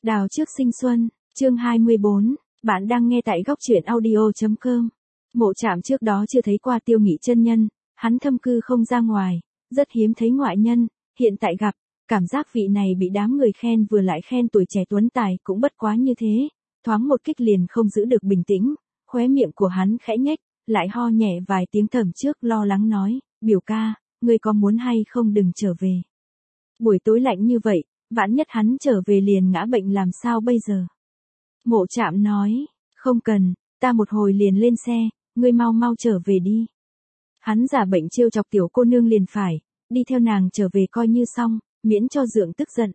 Đào trước sinh xuân, chương 24, bạn đang nghe tại góc truyện audio.com. Mộ Trạm trước đó chưa thấy qua Tiêu Nghị chân nhân, hắn thâm cư không ra ngoài, rất hiếm thấy ngoại nhân, hiện tại gặp, cảm giác vị này bị đám người khen vừa lại khen tuổi trẻ tuấn tài cũng bất quá như thế, thoáng một kích liền không giữ được bình tĩnh, khóe miệng của hắn khẽ nhếch, lại ho nhẹ vài tiếng thầm trước lo lắng nói, biểu ca, ngươi có muốn hay không đừng trở về. Buổi tối lạnh như vậy, vạn nhất hắn trở về liền ngã bệnh làm sao bây giờ? Mộ Trạm nói, không cần, ta một hồi liền lên xe, ngươi mau mau trở về đi. Hắn giả bệnh trêu chọc tiểu cô nương liền phải, đi theo nàng trở về coi như xong, miễn cho Dượng tức giận.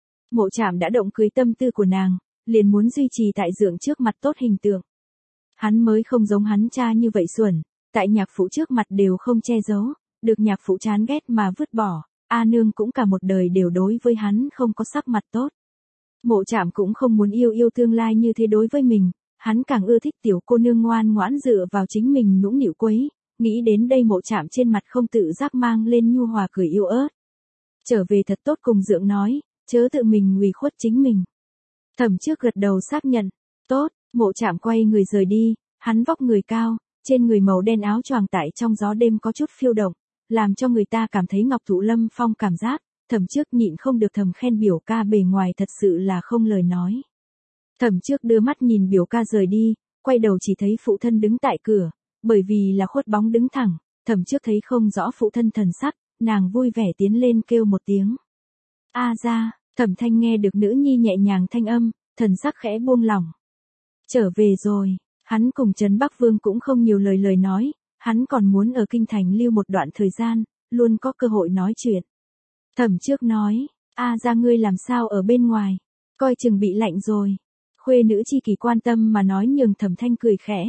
Mộ Trạm đã động cưới tâm tư của nàng, liền muốn duy trì tại Dượng trước mặt tốt hình tượng. Hắn mới không giống hắn cha như vậy xuẩn, tại nhạc phụ trước mặt đều không che giấu, được nhạc phụ chán ghét mà vứt bỏ. A nương cũng cả một đời đều đối với hắn không có sắc mặt tốt. Mộ Trạm cũng không muốn yêu tương lai như thế đối với mình, hắn càng ưa thích tiểu cô nương ngoan ngoãn dựa vào chính mình nũng nịu quấy, nghĩ đến đây Mộ Trạm trên mặt không tự giác mang lên nhu hòa cười yêu ớt. Trở về thật tốt cùng Dượng nói, chớ tự mình ủy khuất chính mình. Thẩm trước gật đầu xác nhận, tốt, Mộ Trạm quay người rời đi, hắn vóc người cao, trên người màu đen áo choàng tại trong gió đêm có chút phiêu động, làm cho người ta cảm thấy Ngọc Thụ Lâm Phong cảm giác, Thẩm trước nhịn không được thầm khen biểu ca bề ngoài thật sự là không lời nói. Thẩm trước đưa mắt nhìn biểu ca rời đi, quay đầu chỉ thấy phụ thân đứng tại cửa, bởi vì là khuất bóng đứng thẳng, Thẩm trước thấy không rõ phụ thân thần sắc, nàng vui vẻ tiến lên kêu một tiếng. A ra, Thẩm Thanh nghe được nữ nhi nhẹ nhàng thanh âm, thần sắc khẽ buông lỏng. Trở về rồi, hắn cùng Trấn Bắc Vương cũng không nhiều lời nói. Hắn còn muốn ở kinh thành lưu một đoạn thời gian, luôn có cơ hội nói chuyện. Thẩm trước nói, a ra ngươi làm sao ở bên ngoài, coi chừng bị lạnh rồi. Khuê nữ chi kỳ quan tâm mà nói nhường Thẩm Thanh cười khẽ.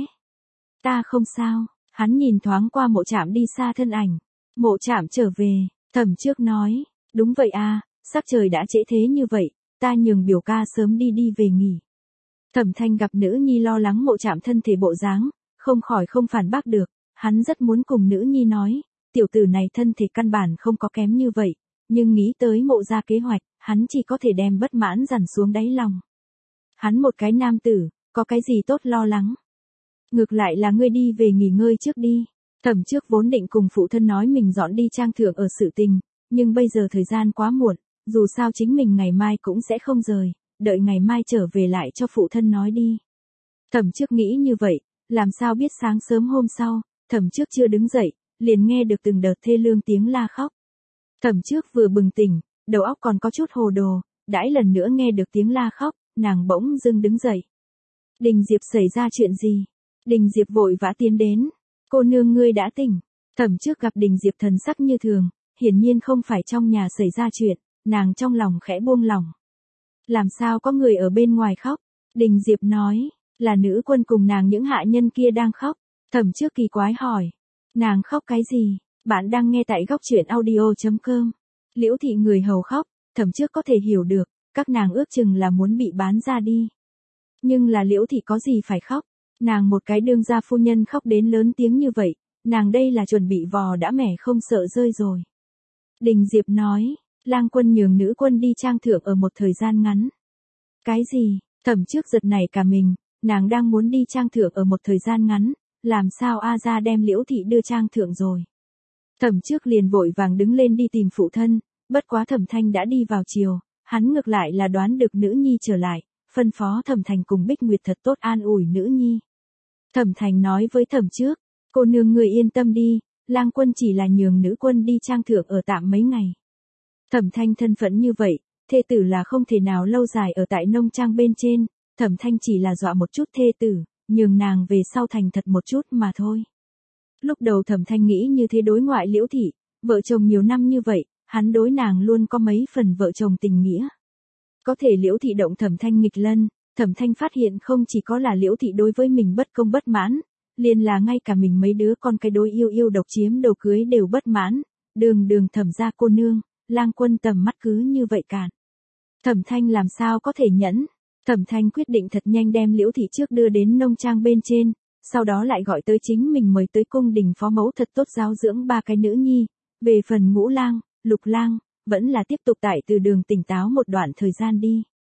Ta không sao, hắn nhìn thoáng qua Mộ Trạm đi xa thân ảnh. Mộ Trạm trở về, Thẩm trước nói, đúng vậy a, sắp trời đã trễ thế như vậy, ta nhường biểu ca sớm đi về nghỉ. Thẩm Thanh gặp nữ nhi lo lắng Mộ Trạm thân thể bộ dáng, không khỏi không phản bác được. Hắn rất muốn cùng nữ nhi nói, tiểu tử này thân thể căn bản không có kém như vậy, nhưng nghĩ tới Mộ gia kế hoạch, hắn chỉ có thể đem bất mãn dằn xuống đáy lòng. Hắn một cái nam tử, có cái gì tốt lo lắng. Ngược lại là ngươi đi về nghỉ ngơi trước đi. Thẩm trước vốn định cùng phụ thân nói mình dọn đi trang thượng ở sự tình, nhưng bây giờ thời gian quá muộn, dù sao chính mình ngày mai cũng sẽ không rời, đợi ngày mai trở về lại cho phụ thân nói đi. Thẩm trước nghĩ như vậy, làm sao biết sáng sớm hôm sau. Thẩm trước chưa đứng dậy, liền nghe được từng đợt thê lương tiếng la khóc. Thẩm trước vừa bừng tỉnh, đầu óc còn có chút hồ đồ, đãi lần nữa nghe được tiếng la khóc, nàng bỗng dưng đứng dậy. Đình Diệp xảy ra chuyện gì? Đình Diệp vội vã tiến đến. Cô nương ngươi đã tỉnh. Thẩm trước gặp Đình Diệp thần sắc như thường, hiển nhiên không phải trong nhà xảy ra chuyện, nàng trong lòng khẽ buông lỏng. Làm sao có người ở bên ngoài khóc? Đình Diệp nói, là nữ quân cùng nàng những hạ nhân kia đang khóc. Thẩm trước kỳ quái hỏi, nàng khóc cái gì? Bạn đang nghe tại góc truyện audio.com. Liễu thị người hầu khóc, Thẩm trước có thể hiểu được, các nàng ước chừng là muốn bị bán ra đi. Nhưng là Liễu thị có gì phải khóc? Nàng một cái đương gia phu nhân khóc đến lớn tiếng như vậy, nàng đây là chuẩn bị vò đã mẻ không sợ rơi rồi. Đình Diệp nói, lang quân nhường nữ quân đi trang thượng ở một thời gian ngắn. Cái gì? Thẩm trước giật nảy cả mình, nàng đang muốn đi trang thượng ở một thời gian ngắn. Làm sao A ra đem Liễu thị đưa trang thượng rồi. Thẩm trước liền vội vàng đứng lên đi tìm phụ thân, bất quá Thẩm Thanh đã đi vào chiều, hắn ngược lại là đoán được nữ nhi trở lại, phân phó Thẩm Thành cùng Bích Nguyệt thật tốt an ủi nữ nhi. Thẩm Thành nói với Thẩm trước, cô nương người yên tâm đi, lang quân chỉ là nhường nữ quân đi trang thượng ở tạm mấy ngày. Thẩm Thanh thân phận như vậy, thê tử là không thể nào lâu dài ở tại nông trang bên trên, Thẩm Thanh chỉ là dọa một chút thê tử. Nhường nàng về sau thành thật một chút mà thôi. Lúc đầu Thẩm Thanh nghĩ như thế đối ngoại Liễu thị, vợ chồng nhiều năm như vậy, hắn đối nàng luôn có mấy phần vợ chồng tình nghĩa. Có thể Liễu thị động Thẩm Thanh nghịch lân, Thẩm Thanh phát hiện không chỉ có là Liễu thị đối với mình bất công bất mãn, liền là ngay cả mình mấy đứa con cái đối yêu độc chiếm đồ cưới đều bất mãn, đường Thẩm gia cô nương, lang quân tầm mắt cứ như vậy cạn. Thẩm Thanh làm sao có thể nhẫn? Thẩm Thanh quyết định thật nhanh đem Liễu thị trước đưa đến nông trang bên trên, sau đó lại gọi tới chính mình mời tới cung đình phó mẫu thật tốt giáo dưỡng ba cái nữ nhi, về phần Ngũ lang, Lục lang, vẫn là tiếp tục tại từ đường tỉnh táo một đoạn thời gian đi.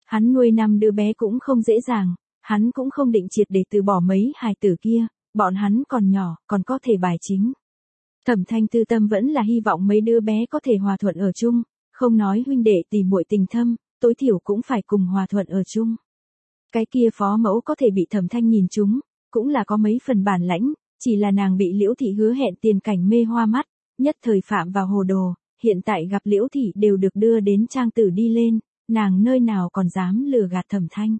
Hắn nuôi 5 đứa bé cũng không dễ dàng, hắn cũng không định triệt để từ bỏ mấy hài tử kia, bọn hắn còn nhỏ, còn có thể bài chính. Thẩm Thanh tư tâm vẫn là hy vọng mấy đứa bé có thể hòa thuận ở chung, không nói huynh đệ tỉ muội tình thâm, tối thiểu cũng phải cùng hòa thuận ở chung. Cái kia phó mẫu có thể bị Thẩm Thanh nhìn trúng, cũng là có mấy phần bản lãnh, chỉ là nàng bị Liễu Thị hứa hẹn tiền cảnh mê hoa mắt, nhất thời phạm vào hồ đồ, hiện tại gặp Liễu Thị đều được đưa đến trang tử đi lên, nàng nơi nào còn dám lừa gạt Thẩm Thanh.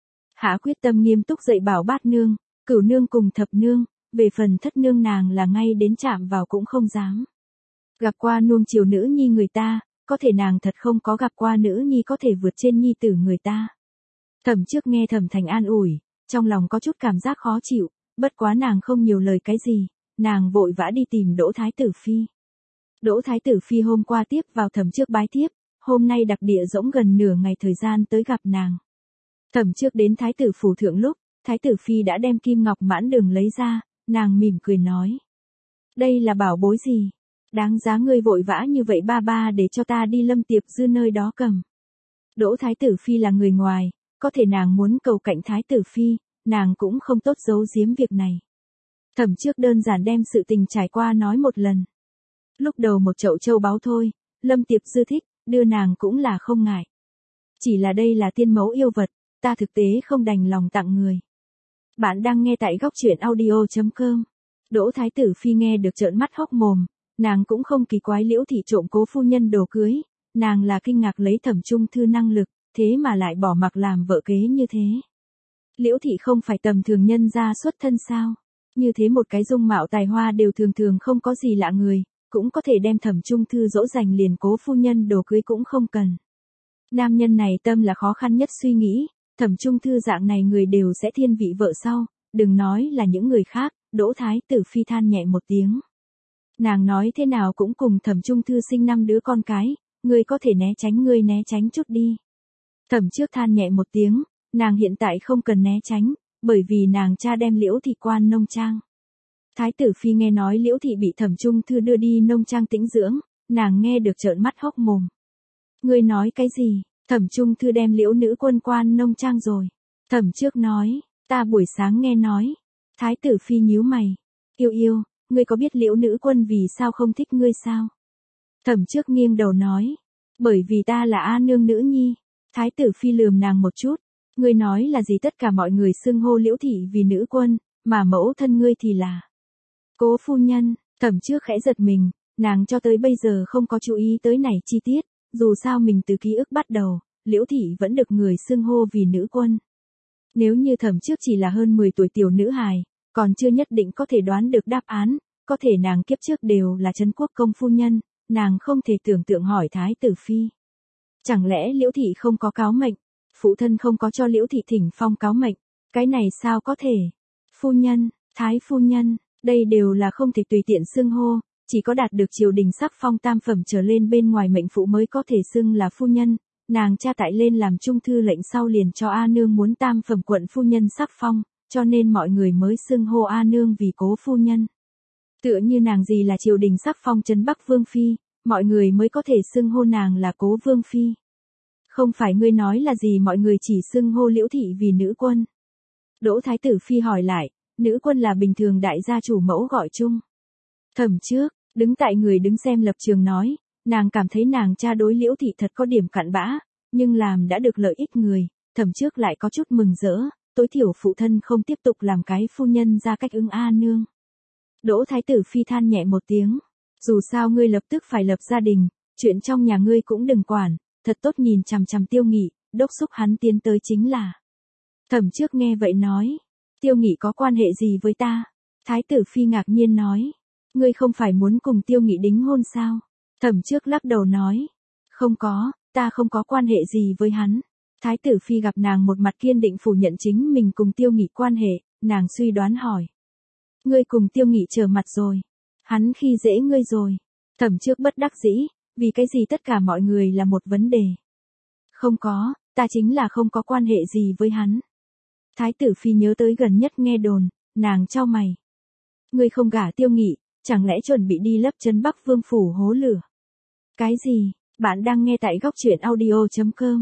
Hạ quyết tâm nghiêm túc dạy bảo bát nương, cửu nương cùng thập nương, về phần thất nương nàng là ngay đến chạm vào cũng không dám. Gặp qua nuông chiều nữ nhi người ta, có thể nàng thật không có gặp qua nữ nhi có thể vượt trên nhi tử người ta. Thẩm trước nghe Thẩm Thành an ủi, trong lòng có chút cảm giác khó chịu, bất quá nàng không nhiều lời cái gì, nàng vội vã đi tìm Đỗ Thái Tử Phi. Đỗ Thái Tử Phi hôm qua tiếp vào Thẩm trước bái tiếp, hôm nay đặc địa rỗng gần nửa ngày thời gian tới gặp nàng. Thẩm trước đến Thái Tử phủ thượng lúc, Thái Tử Phi đã đem kim ngọc mãn đường lấy ra, nàng mỉm cười nói. Đây là bảo bối gì? Đáng giá ngươi vội vã như vậy ba ba để cho ta đi Lâm Tiệp Dư nơi đó cầm. Đỗ Thái Tử Phi là người ngoài, có thể nàng muốn cầu cạnh Thái Tử Phi, nàng cũng không tốt giấu giếm việc này. Thẩm trước đơn giản đem sự tình trải qua nói một lần. Lúc đầu một chậu châu báu thôi, Lâm Tiệp Dư thích, đưa nàng cũng là không ngại. Chỉ là đây là tiên mẫu yêu vật, ta thực tế không đành lòng tặng người. Bạn đang nghe tại góc truyện audio.com. Đỗ Thái Tử Phi nghe được trợn mắt hốc mồm, nàng cũng không kỳ quái Liễu Thị trộm Cố phu nhân đồ cưới, nàng là kinh ngạc lấy Thẩm Trung Thư năng lực, thế mà lại bỏ mặc làm vợ kế như thế. Liễu Thị không phải tầm thường nhân gia xuất thân sao? Như thế một cái dung mạo tài hoa đều thường thường không có gì lạ người, cũng có thể đem Thẩm Trung Thư dỗ dành liền Cố phu nhân đồ cưới cũng không cần. Nam nhân này tâm là khó khăn nhất suy nghĩ, Thẩm Trung Thư dạng này người đều sẽ thiên vị vợ sau, đừng nói là những người khác, Đỗ Thái Tử Phi than nhẹ một tiếng. Nàng nói thế nào cũng cùng Thẩm Trung Thư sinh 5 đứa con cái, ngươi có thể ngươi né tránh chút đi. Thẩm trước than nhẹ một tiếng, nàng hiện tại không cần né tránh, bởi vì nàng cha đem Liễu Thị quan nông trang. Thái Tử Phi nghe nói Liễu Thị bị Thẩm Trung Thư đưa đi nông trang tĩnh dưỡng, nàng nghe được trợn mắt hốc mồm. Ngươi nói cái gì? Thẩm Trung Thư đem Liễu nữ quân quan nông trang rồi. Thẩm trước nói, ta buổi sáng nghe nói. Thái Tử Phi nhíu mày. Yêu yêu, ngươi có biết Liễu nữ quân vì sao không thích ngươi sao? Thẩm trước nghiêng đầu nói. Bởi vì ta là A nương nữ nhi. Thái Tử Phi lườm nàng một chút. Ngươi nói là gì tất cả mọi người xưng hô Liễu Thị vì nữ quân, mà mẫu thân ngươi thì là Cố phu nhân. Thẩm trước khẽ giật mình, nàng cho tới bây giờ không có chú ý tới này chi tiết. Dù sao mình từ ký ức bắt đầu, Liễu Thị vẫn được người xưng hô vì nữ quân. Nếu như Thẩm trước chỉ là hơn 10 tuổi tiểu nữ hài, còn chưa nhất định có thể đoán được đáp án, có thể nàng kiếp trước đều là Trấn Quốc công phu nhân, nàng không thể tưởng tượng hỏi Thái Tử Phi. Chẳng lẽ Liễu Thị không có cáo mệnh, phụ thân không có cho Liễu Thị thỉnh phong cáo mệnh, cái này sao có thể? Phu nhân, Thái phu nhân, đây đều là không thể tùy tiện xưng hô. Chỉ có đạt được triều đình sắc phong tam phẩm trở lên bên ngoài mệnh phụ mới có thể xưng là phu nhân, nàng cha tại lên làm trung thư lệnh sau liền cho A nương muốn tam phẩm quận phu nhân sắc phong, cho nên mọi người mới xưng hô A nương vì Cố phu nhân. Tựa như nàng gì là triều đình sắc phong Trấn Bắc Vương Phi, mọi người mới có thể xưng hô nàng là Cố Vương Phi. Không phải ngươi nói là gì mọi người chỉ xưng hô Liễu Thị vì nữ quân. Đỗ Thái Tử Phi hỏi lại, nữ quân là bình thường đại gia chủ mẫu gọi chung. Thẩm trước, đứng tại người đứng xem lập trường nói, nàng cảm thấy nàng cha đối Liễu Thị thật có điểm cặn bã, nhưng làm đã được lợi ích người, Thẩm trước lại có chút mừng rỡ, tối thiểu phụ thân không tiếp tục làm cái phu nhân ra cách ứng A nương. Đỗ Thái Tử Phi than nhẹ một tiếng, dù sao ngươi lập tức phải lập gia đình, chuyện trong nhà ngươi cũng đừng quản, thật tốt nhìn chằm chằm Tiêu Nghị, đốc xúc hắn tiến tới chính là. Thẩm trước nghe vậy nói, Tiêu Nghị có quan hệ gì với ta? Thái Tử Phi ngạc nhiên nói. Ngươi không phải muốn cùng Tiêu Nghị đính hôn sao? Thẩm trước lắc đầu nói. Không có, ta không có quan hệ gì với hắn. Thái Tử Phi gặp nàng một mặt kiên định phủ nhận chính mình cùng Tiêu Nghị quan hệ, nàng suy đoán hỏi. Ngươi cùng Tiêu Nghị trở mặt rồi. Hắn khi dễ ngươi rồi. Thẩm trước bất đắc dĩ, vì cái gì tất cả mọi người là một vấn đề. Không có, ta chính là không có quan hệ gì với hắn. Thái Tử Phi nhớ tới gần nhất nghe đồn, nàng chau mày. Ngươi không gả Tiêu Nghị, chẳng lẽ chuẩn bị đi lấp Trấn Bắc Vương phủ hố lửa? Cái gì? Bạn đang nghe tại góc truyện audio.com.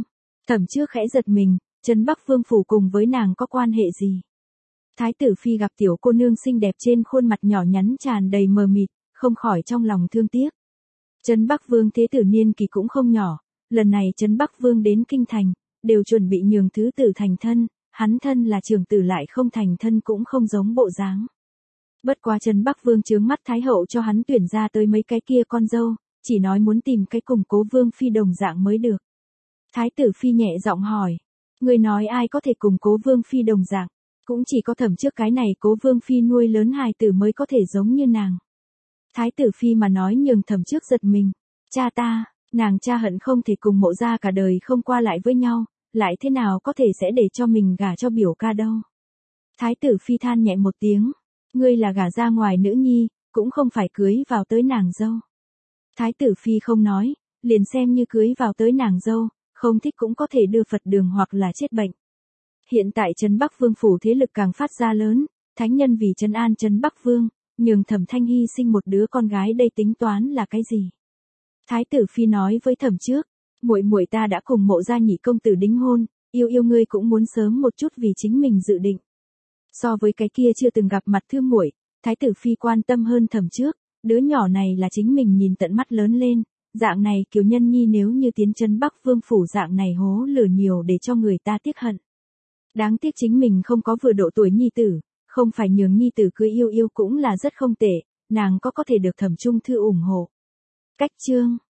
Thẩm Trước khẽ giật mình, Trấn Bắc Vương phủ cùng với nàng có quan hệ gì? Thái tử phi gặp tiểu cô nương xinh đẹp trên khuôn mặt nhỏ nhắn tràn đầy mờ mịt, không khỏi trong lòng thương tiếc. Trấn Bắc Vương thế tử niên kỳ cũng không nhỏ, lần này Trấn Bắc Vương đến kinh thành, đều chuẩn bị nhường thứ tử thành thân, hắn thân là trưởng tử lại không thành thân cũng không giống bộ dáng. Bất quá Trấn Bắc Vương chướng mắt Thái hậu cho hắn tuyển ra tới mấy cái kia con dâu, chỉ nói muốn tìm cái cùng Cố Vương phi đồng dạng mới được. Thái tử phi nhẹ giọng hỏi, người nói ai có thể cùng Cố Vương phi đồng dạng, cũng chỉ có Thẩm Trước cái này Cố Vương phi nuôi lớn hài tử mới có thể giống như nàng. Thái tử phi mà nói nhường Thẩm Trước giật mình, cha ta, nàng cha hận không thể cùng Mộ gia cả đời không qua lại với nhau, lại thế nào có thể sẽ để cho mình gả cho biểu ca đâu. Thái tử phi than nhẹ một tiếng, ngươi là gả ra ngoài nữ nhi, cũng không phải cưới vào tới nàng dâu. Thái tử phi không nói, liền xem như cưới vào tới nàng dâu, không thích cũng có thể đưa Phật đường hoặc là chết bệnh. Hiện tại Trấn Bắc Vương phủ thế lực càng phát ra lớn, thánh nhân vì trấn an Trấn Bắc Vương, nhường Thẩm Thanh hy sinh một đứa con gái đây tính toán là cái gì? Thái tử phi nói với Thẩm Trước, muội muội ta đã cùng Mộ gia nhị công tử đính hôn, yêu ngươi cũng muốn sớm một chút vì chính mình dự định. So với cái kia chưa từng gặp mặt thương muội, Thái tử phi quan tâm hơn Thẩm Trước, đứa nhỏ này là chính mình nhìn tận mắt lớn lên, dạng này kiều nhân nhi nếu như tiến Trấn Bắc Vương phủ dạng này hố lửa nhiều để cho người ta tiếc hận. Đáng tiếc chính mình không có vừa độ tuổi nhi tử, không phải nhường nhi tử cưới yêu cũng là rất không tệ, nàng có thể được Thẩm Trung thư ủng hộ. Cách chương